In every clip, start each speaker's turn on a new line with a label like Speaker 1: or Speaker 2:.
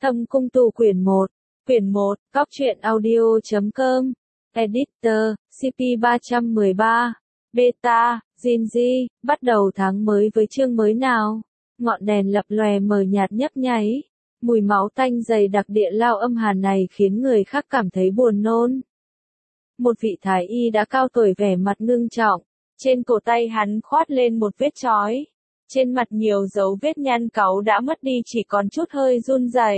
Speaker 1: Thâm Cung Tu Quyển 1, Cóc truyện audio.com, Editor, CP313, Beta, Jinji, bắt đầu tháng mới với chương mới nào. Ngọn đèn lập lòe mờ nhạt nhấp nháy. Mùi máu tanh dày đặc địa lao âm hàn này khiến người khác cảm thấy buồn nôn. Một vị thái y đã cao tuổi vẻ mặt ngưng trọng. Trên cổ tay hắn khoát lên một vết chói. Trên mặt nhiều dấu vết nhăn cáu đã mất đi, chỉ còn chút hơi run rẩy.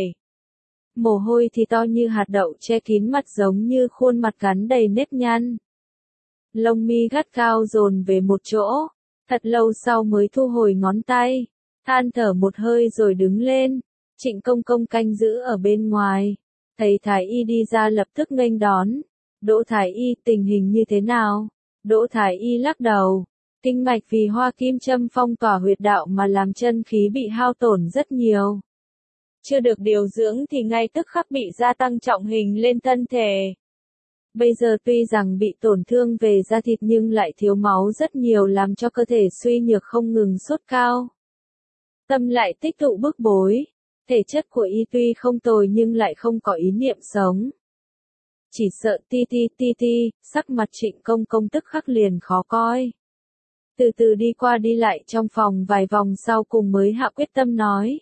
Speaker 1: Mồ hôi thì to như hạt đậu che kín mặt, giống như khuôn mặt gắn đầy nếp nhăn. Lông mi gắt gao dồn về một chỗ. Thật lâu sau mới thu hồi ngón tay. Than thở một hơi rồi đứng lên. Trịnh Công Công canh giữ ở bên ngoài. Thấy thái y đi ra lập tức nghênh đón. Đỗ thái y, tình hình như thế nào? Đỗ thái y lắc đầu. Kinh mạch vì hoa kim châm phong tỏa huyệt đạo mà làm chân khí bị hao tổn rất nhiều. Chưa được điều dưỡng thì ngay tức khắc bị gia tăng trọng hình lên thân thể. Bây giờ tuy rằng bị tổn thương về da thịt nhưng lại thiếu máu rất nhiều, làm cho cơ thể suy nhược không ngừng sốt cao. Tâm lại tích tụ bức bối. Thể chất của y tuy không tồi nhưng lại không có ý niệm sống. Chỉ sợ ti, sắc mặt Trịnh Công Công tức khắc liền khó coi. Từ từ đi qua đi lại trong phòng vài vòng sau cùng mới hạ quyết tâm nói.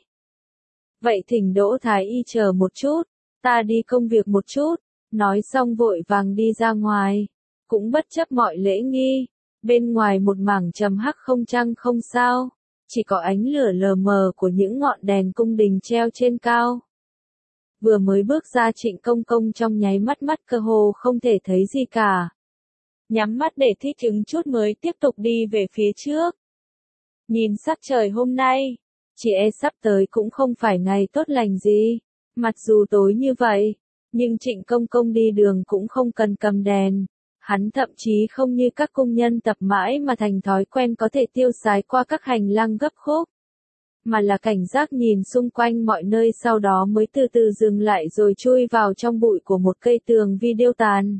Speaker 1: Vậy thỉnh Đỗ thái y chờ một chút, ta đi công việc một chút. Nói xong vội vàng đi ra ngoài. Cũng bất chấp mọi lễ nghi. Bên ngoài một mảng trầm hắc không trăng không sao. Chỉ có ánh lửa lờ mờ của những ngọn đèn cung đình treo trên cao. Vừa mới bước ra Trịnh Công Công trong nháy mắt cơ hồ không thể thấy gì cả. Nhắm mắt để thích ứng chút mới tiếp tục đi về phía trước. Nhìn sắc trời hôm nay, chỉ e sắp tới cũng không phải ngày tốt lành gì. Mặc dù tối như vậy, nhưng Trịnh Công Công đi đường cũng không cần cầm đèn. Hắn thậm chí không như các công nhân tập mãi mà thành thói quen có thể tiêu sái qua các hành lang gấp khúc. Mà là cảnh giác nhìn xung quanh mọi nơi, sau đó mới từ từ dừng lại rồi chui vào trong bụi của một cây tường vi điêu tàn.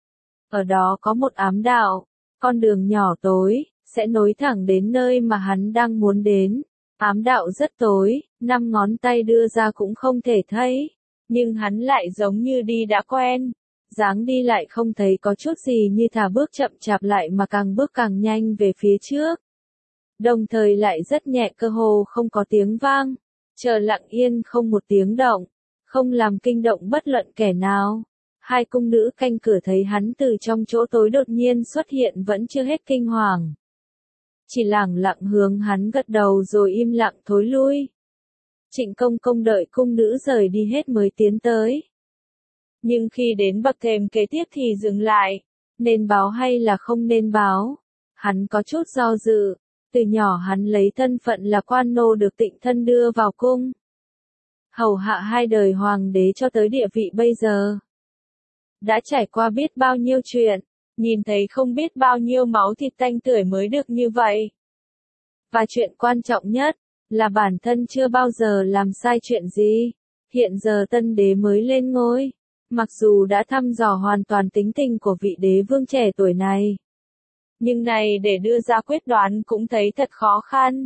Speaker 1: Ở đó có một ám đạo, con đường nhỏ tối, sẽ nối thẳng đến nơi mà hắn đang muốn đến. Ám đạo rất tối, 5 ngón tay đưa ra cũng không thể thấy, nhưng hắn lại giống như đi đã quen. Dáng đi lại không thấy có chút gì như thả bước chậm chạp lại mà càng bước càng nhanh về phía trước. Đồng thời lại rất nhẹ, cơ hồ không có tiếng vang, chờ lặng yên không một tiếng động, không làm kinh động bất luận kẻ nào. Hai cung nữ canh cửa thấy hắn từ trong chỗ tối đột nhiên xuất hiện vẫn chưa hết kinh hoàng. Chỉ lẳng lặng hướng hắn gật đầu rồi im lặng thối lui. Trịnh Công Công đợi cung nữ rời đi hết mới tiến tới. Nhưng khi đến bậc thềm kế tiếp thì dừng lại. Nên báo hay là không nên báo? Hắn có chút do dự. Từ nhỏ hắn lấy thân phận là quan nô được Tịnh Thân đưa vào cung. Hầu hạ 2 đời hoàng đế cho tới địa vị bây giờ. Đã trải qua biết bao nhiêu chuyện, nhìn thấy không biết bao nhiêu máu thịt tanh tưởi mới được như vậy. Và chuyện quan trọng nhất, là bản thân chưa bao giờ làm sai chuyện gì. Hiện giờ tân đế mới lên ngôi. Mặc dù đã thăm dò hoàn toàn tính tình của vị đế vương trẻ tuổi này. Nhưng này để đưa ra quyết đoán cũng thấy thật khó khăn.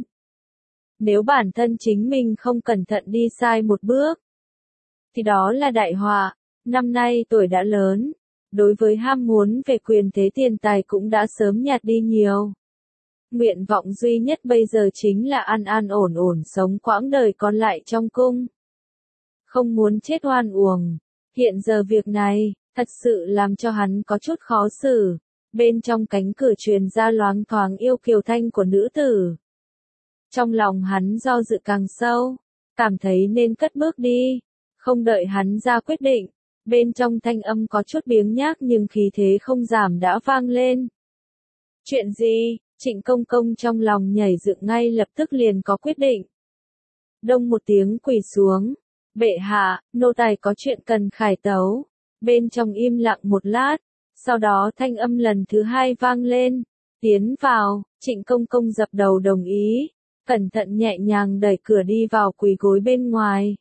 Speaker 1: Nếu bản thân chính mình không cẩn thận đi sai một bước, thì đó là đại họa. Năm nay tuổi đã lớn, đối với ham muốn về quyền thế tiền tài cũng đã sớm nhạt đi nhiều. Nguyện vọng duy nhất bây giờ chính là an an ổn ổn sống quãng đời còn lại trong cung. Không muốn chết oan uổng. Hiện giờ việc này, thật sự làm cho hắn có chút khó xử. Bên trong cánh cửa truyền ra loáng thoáng yêu kiều thanh của nữ tử. Trong lòng hắn do dự càng sâu, cảm thấy nên cất bước đi. Không đợi hắn ra quyết định, bên trong thanh âm có chút biếng nhác nhưng khí thế không giảm đã vang lên. Chuyện gì? Trịnh Công Công trong lòng nhảy dựng ngay lập tức liền có quyết định. Đông một tiếng quỳ xuống. Bệ hạ, nô tài có chuyện cần khải tấu. Bên trong im lặng một lát, sau đó thanh âm lần thứ 2 vang lên. Tiến vào. Trịnh Công Công dập đầu đồng ý, cẩn thận nhẹ nhàng đẩy cửa đi vào quỳ gối bên ngoài.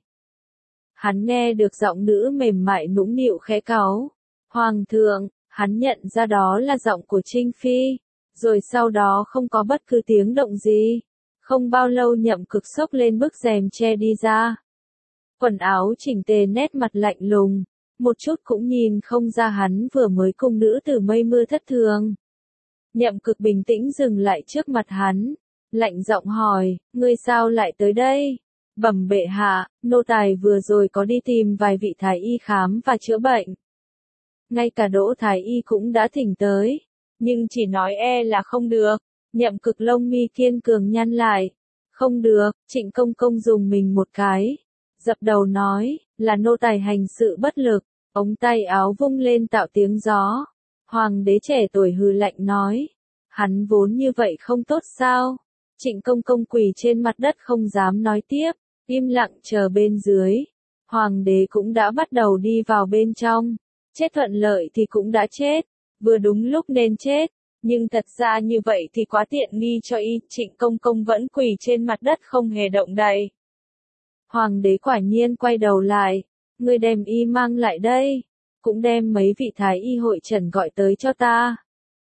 Speaker 1: Hắn nghe được giọng nữ mềm mại nũng nịu khẽ cáu. Hoàng thượng, hắn nhận ra đó là giọng của Trinh Phi. Rồi sau đó không có bất cứ tiếng động gì. Không bao lâu Nhậm Cực xốc lên bức rèm che đi ra. Quần áo chỉnh tề, nét mặt lạnh lùng, một chút cũng nhìn không ra hắn vừa mới cùng nữ tử mây mưa thất thường. Nhậm Cực bình tĩnh dừng lại trước mặt hắn, lạnh giọng hỏi, ngươi sao lại tới đây? Bẩm bệ hạ, nô tài vừa rồi có đi tìm vài vị thái y khám và chữa bệnh. Ngay cả Đỗ thái y cũng đã thỉnh tới, nhưng chỉ nói là không được. Nhậm Cực lông mi kiên cường nhăn lại. Không được, Trịnh công công dùng mình một cái, dập đầu nói, là nô tài hành sự bất lực. Ống tay áo vung lên tạo tiếng gió. Hoàng đế trẻ tuổi hừ lạnh nói, hắn vốn như vậy không tốt sao? Trịnh công công quỳ trên mặt đất không dám nói tiếp, im lặng chờ bên dưới. Hoàng đế cũng đã bắt đầu đi vào bên trong. Chết thuận lợi thì cũng đã chết, vừa đúng lúc nên chết, nhưng thật ra như vậy thì quá tiện nghi cho y. Trịnh công công vẫn quỳ trên mặt đất không hề động đậy. Hoàng đế quả nhiên quay đầu lại, ngươi đem y mang lại đây, cũng đem mấy vị thái y hội trần gọi tới cho ta.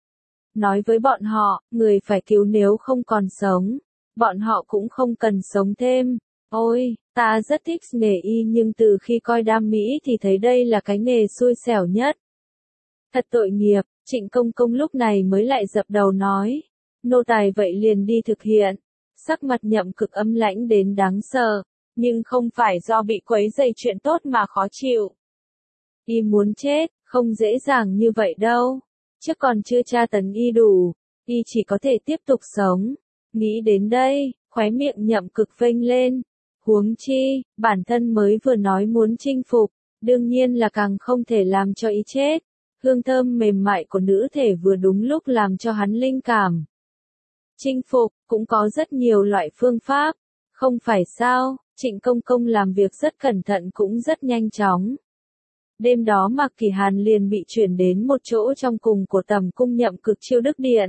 Speaker 1: Nói với bọn họ, người phải cứu nếu không còn sống, bọn họ cũng không cần sống thêm. Ôi, ta rất thích nghề y nhưng từ khi coi đam mỹ thì thấy đây là cái nghề xui xẻo nhất. Thật tội nghiệp, Trịnh công công lúc này mới lại dập đầu nói. Nô tài vậy liền đi thực hiện. Sắc mặt Nhậm Cực âm lãnh đến đáng sợ, nhưng không phải do bị quấy rầy chuyện tốt mà khó chịu. Y muốn chết, không dễ dàng như vậy đâu. Chứ còn chưa tra tấn y đủ, y chỉ có thể tiếp tục sống. Nghĩ đến đây, khóe miệng Nhậm Cực vênh lên. Huống chi, bản thân mới vừa nói muốn chinh phục, đương nhiên là càng không thể làm cho y chết. Hương thơm mềm mại của nữ thể vừa đúng lúc làm cho hắn linh cảm. Chinh phục, cũng có rất nhiều loại phương pháp, không phải sao? Trịnh công công làm việc rất cẩn thận cũng rất nhanh chóng. Đêm đó Mạc Kỳ Hàn liền bị chuyển đến một chỗ trong cùng của tầm cung Nhậm Cực Chiêu Đức Điện.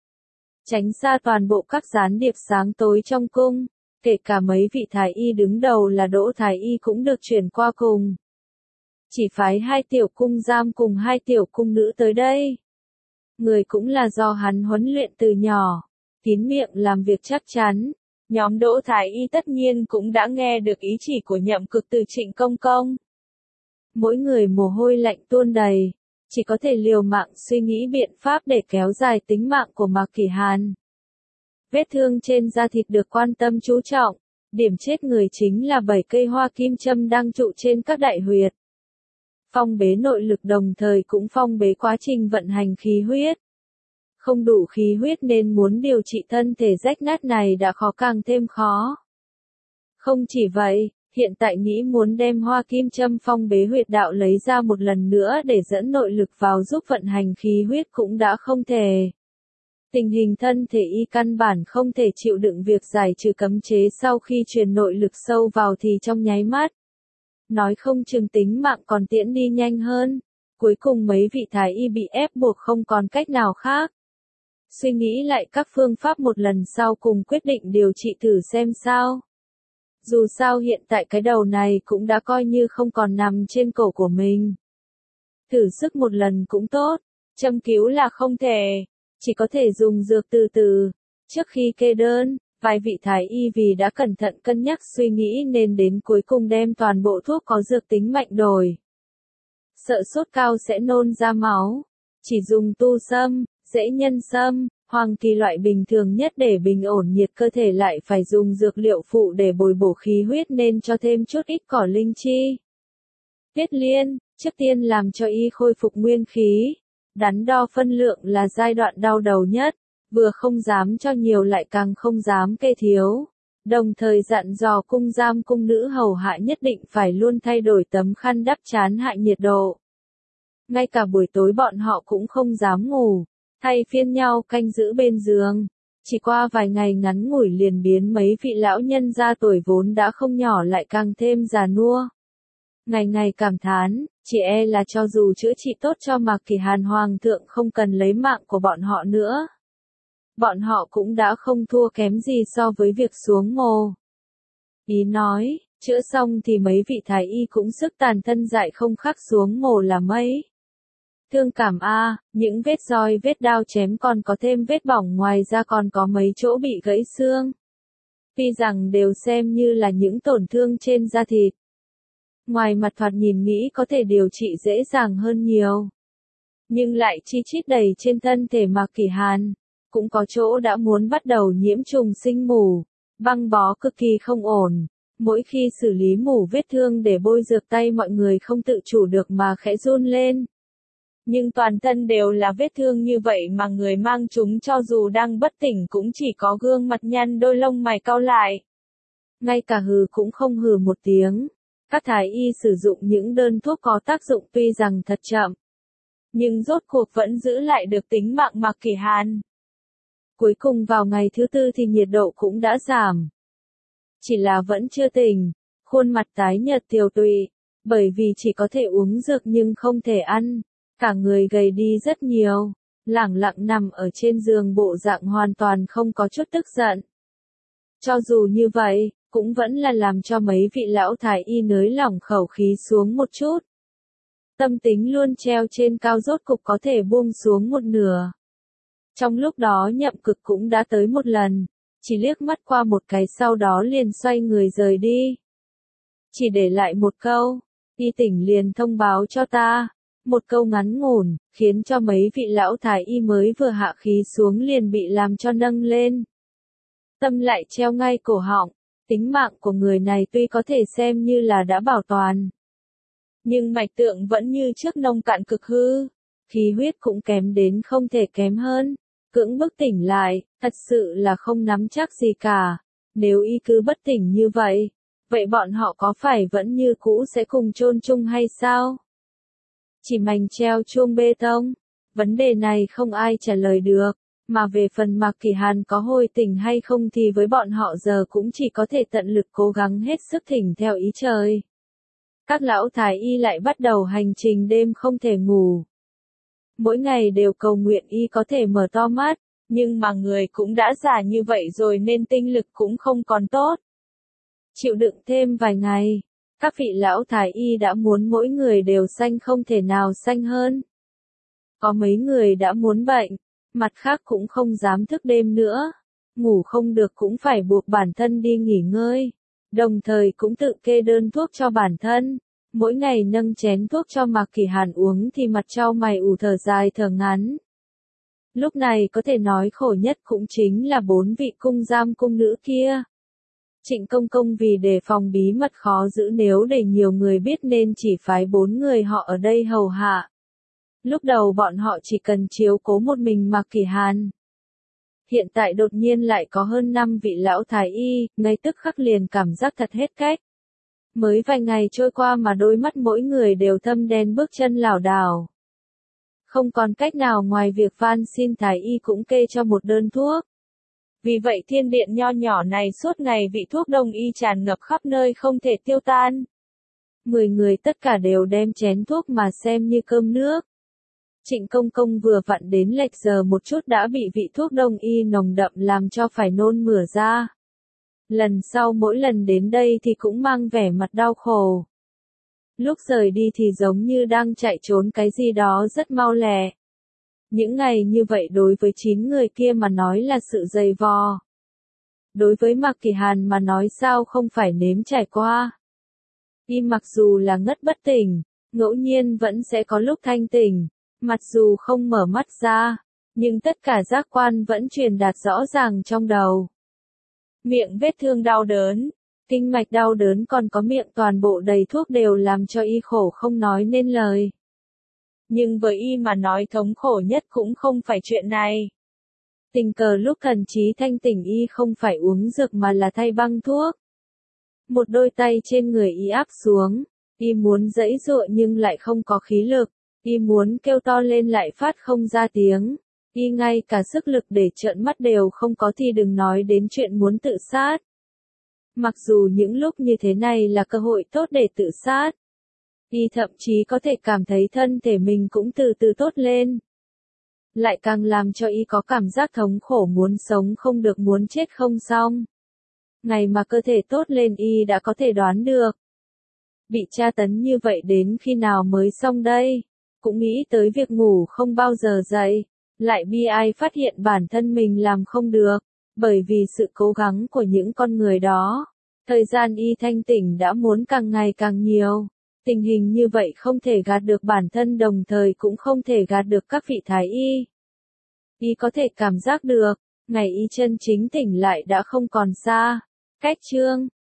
Speaker 1: Tránh xa toàn bộ các gián điệp sáng tối trong cung, kể cả mấy vị thái y đứng đầu là Đỗ thái y cũng được chuyển qua cùng. Chỉ phái 2 tiểu cung giam cùng 2 tiểu cung nữ tới đây. Người cũng là do hắn huấn luyện từ nhỏ, kín miệng làm việc chắc chắn. Nhóm Đỗ thái y tất nhiên cũng đã nghe được ý chỉ của Nhậm Cực từ Trịnh công công. Mỗi người mồ hôi lạnh tuôn đầy, chỉ có thể liều mạng suy nghĩ biện pháp để kéo dài tính mạng của Mạc Kỳ Hàn. Vết thương trên da thịt được quan tâm chú trọng, điểm chết người chính là 7 cây hoa kim châm đang trụ trên các đại huyệt. Phong bế nội lực đồng thời cũng phong bế quá trình vận hành khí huyết. Không đủ khí huyết nên muốn điều trị thân thể rách nát này đã khó càng thêm khó. Không chỉ vậy, hiện tại nghĩ muốn đem hoa kim châm phong bế huyệt đạo lấy ra một lần nữa để dẫn nội lực vào giúp vận hành khí huyết cũng đã không thể. Tình hình thân thể y căn bản không thể chịu đựng việc giải trừ cấm chế sau khi truyền nội lực sâu vào thì trong nháy mắt. Nói không chừng tính mạng còn tiễn đi nhanh hơn. Cuối cùng mấy vị thái y bị ép buộc không còn cách nào khác. Suy nghĩ lại các phương pháp một lần sau cùng quyết định điều trị thử xem sao. Dù sao hiện tại cái đầu này cũng đã coi như không còn nằm trên cổ của mình. Thử sức một lần cũng tốt, châm cứu là không thể, chỉ có thể dùng dược từ từ. Trước khi kê đơn, vài vị thái y vì đã cẩn thận cân nhắc suy nghĩ nên đến cuối cùng đem toàn bộ thuốc có dược tính mạnh đổi. Sợ sốt cao sẽ nôn ra máu, chỉ dùng tu sâm, dễ nhân sâm, hoàng kỳ loại bình thường nhất để bình ổn nhiệt cơ thể, lại phải dùng dược liệu phụ để bồi bổ khí huyết nên cho thêm chút ít cỏ linh chi. Tiết liên, trước tiên làm cho y khôi phục nguyên khí. Đắn đo phân lượng là giai đoạn đau đầu nhất, vừa không dám cho nhiều lại càng không dám kê thiếu. Đồng thời dặn dò cung giam cung nữ hầu hạ nhất định phải luôn thay đổi tấm khăn đắp trán hạ nhiệt độ. Ngay cả buổi tối bọn họ cũng không dám ngủ, thay phiên nhau canh giữ bên giường. Chỉ qua vài ngày ngắn ngủi liền biến mấy vị lão nhân gia tuổi vốn đã không nhỏ lại càng thêm già nua. Ngày ngày cảm thán, chỉ là cho dù chữa trị tốt cho Mạc Kỳ Hàn hoàng thượng không cần lấy mạng của bọn họ nữa. Bọn họ cũng đã không thua kém gì so với việc xuống mồ. Ý nói, chữa xong thì mấy vị thái y cũng sức tàn thân dại không khác xuống mồ là mấy. Thương cảm những vết roi vết đao chém còn có thêm vết bỏng, ngoài ra còn có mấy chỗ bị gãy xương. Tuy rằng đều xem như là những tổn thương trên da thịt, Ngoài mặt thoạt nhìn nghĩ có thể điều trị dễ dàng hơn nhiều. Nhưng lại chi chít đầy trên thân thể Mạc Kỷ Hàn. Cũng có chỗ đã muốn bắt đầu nhiễm trùng sinh mủ. Băng bó cực kỳ không ổn. Mỗi khi xử lý mủ vết thương để bôi dược tay mọi người không tự chủ được mà khẽ run lên. Nhưng toàn thân đều là vết thương như vậy mà người mang chúng cho dù đang bất tỉnh cũng chỉ có gương mặt nhăn đôi lông mày cau lại. Ngay cả hừ cũng không hừ một tiếng. Các thái y sử dụng những đơn thuốc có tác dụng tuy rằng thật chậm. Nhưng rốt cuộc vẫn giữ lại được tính mạng Mạc Kỷ Hàn. Cuối cùng vào ngày thứ tư thì nhiệt độ cũng đã giảm. Chỉ là vẫn chưa tỉnh, khuôn mặt tái nhợt tiều tụy, bởi vì chỉ có thể uống dược nhưng không thể ăn. Cả người gầy đi rất nhiều, lẳng lặng nằm ở trên giường bộ dạng hoàn toàn không có chút tức giận. Cho dù như vậy, cũng vẫn là làm cho mấy vị lão thái y nới lỏng khẩu khí xuống một chút. Tâm tính luôn treo trên cao rốt cục có thể buông xuống một nửa. Trong lúc đó Nhậm Cực cũng đã tới một lần, chỉ liếc mắt qua một cái sau đó liền xoay người rời đi. Chỉ để lại một câu, y tỉnh liền thông báo cho ta. Một câu ngắn ngủn, khiến cho mấy vị lão thái y mới vừa hạ khí xuống liền bị làm cho nâng lên. Tâm lại treo ngay cổ họng, tính mạng của người này tuy có thể xem như là đã bảo toàn. Nhưng mạch tượng vẫn như trước nông cạn cực hư, khí huyết cũng kém đến không thể kém hơn. Cưỡng bức tỉnh lại, thật sự là không nắm chắc gì cả. Nếu y cứ bất tỉnh như vậy, vậy bọn họ có phải vẫn như cũ sẽ cùng chôn chung hay sao? Chỉ mảnh treo chuông bê tông, vấn đề này không ai trả lời được, mà về phần Mạc Kỷ Hàn có hồi tỉnh hay không thì với bọn họ giờ cũng chỉ có thể tận lực cố gắng hết sức thỉnh theo ý trời. Các lão thái y lại bắt đầu hành trình đêm không thể ngủ. Mỗi ngày đều cầu nguyện y có thể mở to mắt, nhưng mà người cũng đã già như vậy rồi nên tinh lực cũng không còn tốt. Chịu đựng thêm vài ngày. Các vị lão thái y đã muốn mỗi người đều xanh không thể nào xanh hơn. Có mấy người đã muốn bệnh, mặt khác cũng không dám thức đêm nữa. Ngủ không được cũng phải buộc bản thân đi nghỉ ngơi. Đồng thời cũng tự kê đơn thuốc cho bản thân. Mỗi ngày nâng chén thuốc cho Mạc Kỷ Hàn uống thì mặt trao mày ủ thở dài thở ngắn. Lúc này có thể nói khổ nhất cũng chính là 4 vị cung giam cung nữ kia. Trịnh Công Công vì đề phòng bí mật khó giữ nếu để nhiều người biết nên chỉ phái 4 người họ ở đây hầu hạ. Lúc đầu bọn họ chỉ cần chiếu cố một mình Mạc Kỷ Hàn. Hiện tại đột nhiên lại có hơn 5 vị lão thái y, ngay tức khắc liền cảm giác thật hết cách. Mới vài ngày trôi qua mà đôi mắt mỗi người đều thâm đen bước chân lảo đảo. Không còn cách nào ngoài việc van xin thái y cũng kê cho một đơn thuốc. Vì vậy thiên điện nho nhỏ này suốt ngày vị thuốc đông y tràn ngập khắp nơi không thể tiêu tan. 10 người tất cả đều đem chén thuốc mà xem như cơm nước. Trịnh Công Công vừa vặn đến lệch giờ một chút đã bị vị thuốc đông y nồng đậm làm cho phải nôn mửa ra. Lần sau mỗi lần đến đây thì cũng mang vẻ mặt đau khổ. Lúc rời đi thì giống như đang chạy trốn cái gì đó rất mau lẹ. Những ngày như vậy đối với 9 người kia mà nói là sự dày vò. Đối với Mạc Kỷ Hàn mà nói sao không phải nếm trải qua. Y mặc dù là ngất bất tỉnh, ngẫu nhiên vẫn sẽ có lúc thanh tỉnh, mặc dù không mở mắt ra, nhưng tất cả giác quan vẫn truyền đạt rõ ràng trong đầu. Miệng vết thương đau đớn, kinh mạch đau đớn còn có miệng toàn bộ đầy thuốc đều làm cho y khổ không nói nên lời. Nhưng với y mà nói thống khổ nhất cũng không phải chuyện này. Tình cờ lúc thần trí thanh tỉnh y không phải uống dược mà là thay băng thuốc. Một đôi tay trên người y áp xuống, y muốn giãy giụa nhưng lại không có khí lực, y muốn kêu to lên lại phát không ra tiếng, y ngay cả sức lực để trợn mắt đều không có thì đừng nói đến chuyện muốn tự sát. Mặc dù những lúc như thế này là cơ hội tốt để tự sát, y thậm chí có thể cảm thấy thân thể mình cũng từ từ tốt lên. Lại càng làm cho y có cảm giác thống khổ muốn sống không được muốn chết không xong. Ngày mà cơ thể tốt lên y đã có thể đoán được. Bị tra tấn như vậy đến khi nào mới xong đây? Cũng nghĩ tới việc ngủ không bao giờ dậy. Lại bi ai phát hiện bản thân mình làm không được. Bởi vì sự cố gắng của những con người đó. Thời gian y thanh tỉnh đã muốn càng ngày càng nhiều. Tình hình như vậy không thể gạt được bản thân đồng thời cũng không thể gạt được các vị thái y. Y có thể cảm giác được, ngày y chân chính tỉnh lại đã không còn xa. Cách chương